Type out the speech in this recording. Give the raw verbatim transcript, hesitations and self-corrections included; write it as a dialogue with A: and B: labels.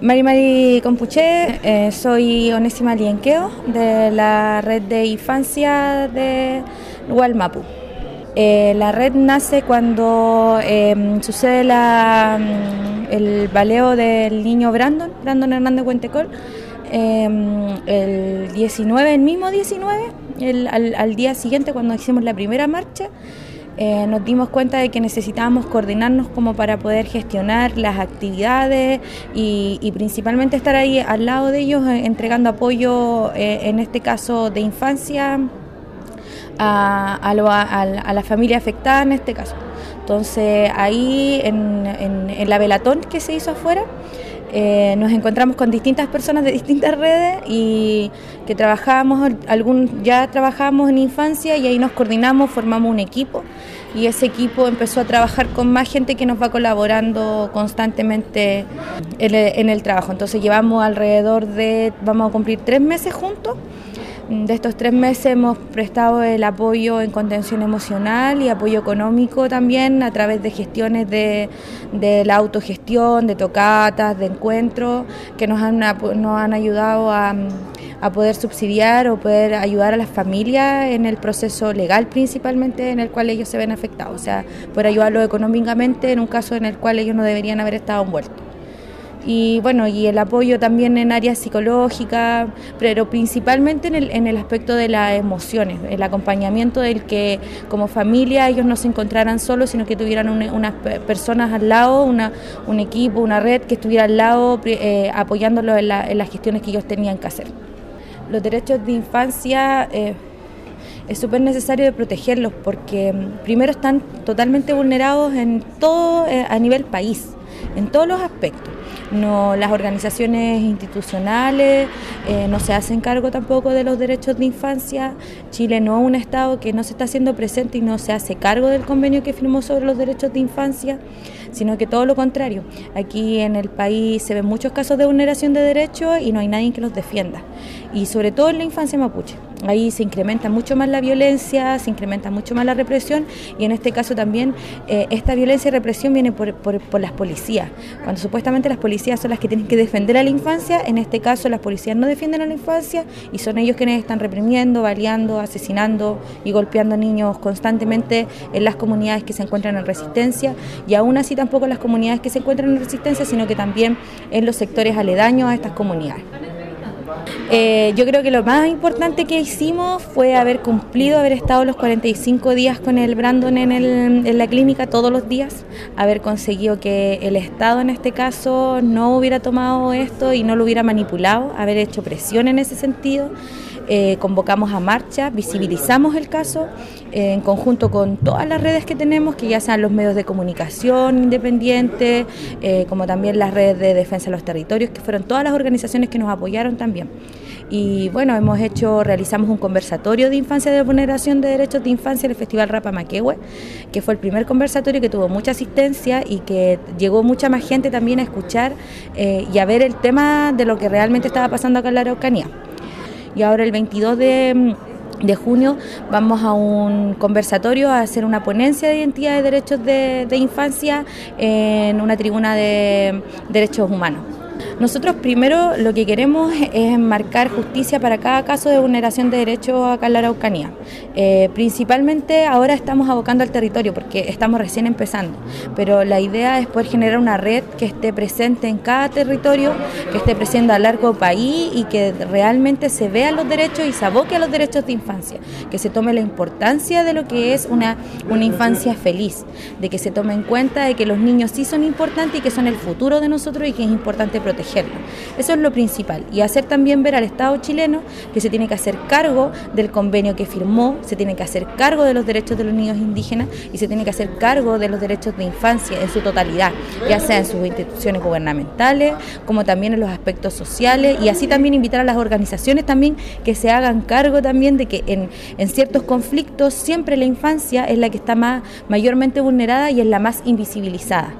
A: Mari Mari Compuché, eh, soy Onésima Lienqueo de la red de infancia de Gualmapu. Eh, la red nace cuando eh, sucede la, el baleo del niño Brandon, Brandon Hernández Huentecol, eh, el diecinueve, el mismo diecinueve, el, al, al día siguiente cuando hicimos la primera marcha. Eh, nos dimos cuenta de que necesitábamos coordinarnos como para poder gestionar las actividades y, y principalmente estar ahí al lado de ellos eh, entregando apoyo, eh, en este caso de infancia, a, a, lo, a, a la familia afectada en este caso. Entonces ahí en, en, en la velatón que se hizo afuera, Eh, nos encontramos con distintas personas de distintas redes y que trabajábamos, algún, ya trabajábamos en infancia y ahí nos coordinamos, formamos un equipo y ese equipo empezó a trabajar con más gente que nos va colaborando constantemente en el, en el trabajo. Entonces llevamos alrededor de, vamos a cumplir tres meses juntos. De estos tres meses hemos prestado el apoyo en contención emocional y apoyo económico también a través de gestiones de, de la autogestión, de tocatas, de encuentros, que nos han, nos han ayudado a, a poder subsidiar o poder ayudar a las familias en el proceso legal principalmente en el cual ellos se ven afectados, o sea, poder ayudarlos económicamente en un caso en el cual ellos no deberían haber estado envueltos. Y bueno, y el apoyo también en áreas psicológicas, pero principalmente en el, en el aspecto de las emociones, el acompañamiento del que como familia ellos no se encontraran solos, sino que tuvieran una, unas personas al lado, una, un equipo, una red que estuviera al lado eh, apoyándolos en, la, en las gestiones que ellos tenían que hacer. Los derechos de infancia eh, es súper necesario de protegerlos porque primero están totalmente vulnerados en todo, eh, a nivel país, en todos los aspectos. No, las organizaciones institucionales eh, no se hacen cargo tampoco de los derechos de infancia. Chile no es un Estado que no se está haciendo presente y no se hace cargo del convenio que firmó sobre los derechos de infancia, sino que todo lo contrario. Aquí en el país se ven muchos casos de vulneración de derechos y no hay nadie que los defienda. Y sobre todo en la infancia mapuche. Ahí se incrementa mucho más la violencia, se incrementa mucho más la represión y en este caso también eh, esta violencia y represión viene por, por, por las policías. Cuando supuestamente las policías son las que tienen que defender a la infancia, en este caso las policías no defienden a la infancia y son ellos quienes están reprimiendo, baleando, asesinando y golpeando a niños constantemente en las comunidades que se encuentran en resistencia y aún así tampoco en las comunidades que se encuentran en resistencia, sino que también en los sectores aledaños a estas comunidades. Eh, yo creo que lo más importante que hicimos fue haber cumplido, haber estado los cuarenta y cinco días con el Brandon en, el, en la clínica todos los días, haber conseguido que el Estado en este caso no hubiera tomado esto y no lo hubiera manipulado, haber hecho presión en ese sentido. Eh, convocamos a marcha, visibilizamos el caso eh, en conjunto con todas las redes que tenemos, que ya sean los medios de comunicación independientes, eh, como también las redes de defensa de los territorios, que fueron todas las organizaciones que nos apoyaron también. Y bueno, hemos hecho, realizamos un conversatorio de infancia de vulneración de derechos de infancia en el Festival Rapa Maquehue, que fue el primer conversatorio que tuvo mucha asistencia y que llegó mucha más gente también a escuchar eh, y a ver el tema de lo que realmente estaba pasando acá en la Araucanía. Y ahora el veintidós de junio vamos a un conversatorio a hacer una ponencia de identidad de derechos de, de infancia en una tribuna de derechos humanos. Nosotros primero lo que queremos es marcar justicia para cada caso de vulneración de derechos acá en la Araucanía. Eh, principalmente ahora estamos abocando al territorio porque estamos recién empezando, pero la idea es poder generar una red que esté presente en cada territorio, que esté presente a largo país y que realmente se vean los derechos y se aboque a los derechos de infancia, que se tome la importancia de lo que es una, una infancia feliz, de que se tome en cuenta de que los niños sí son importantes y que son el futuro de nosotros y que es importante protegerlos. Eso es lo principal y hacer también ver al Estado chileno que se tiene que hacer cargo del convenio que firmó, se tiene que hacer cargo de los derechos de los niños indígenas y se tiene que hacer cargo de los derechos de infancia en su totalidad, ya sea en sus instituciones gubernamentales como también en los aspectos sociales y así también invitar a las organizaciones también que se hagan cargo también de que en, en ciertos conflictos siempre la infancia es la que está más mayormente vulnerada y es la más invisibilizada.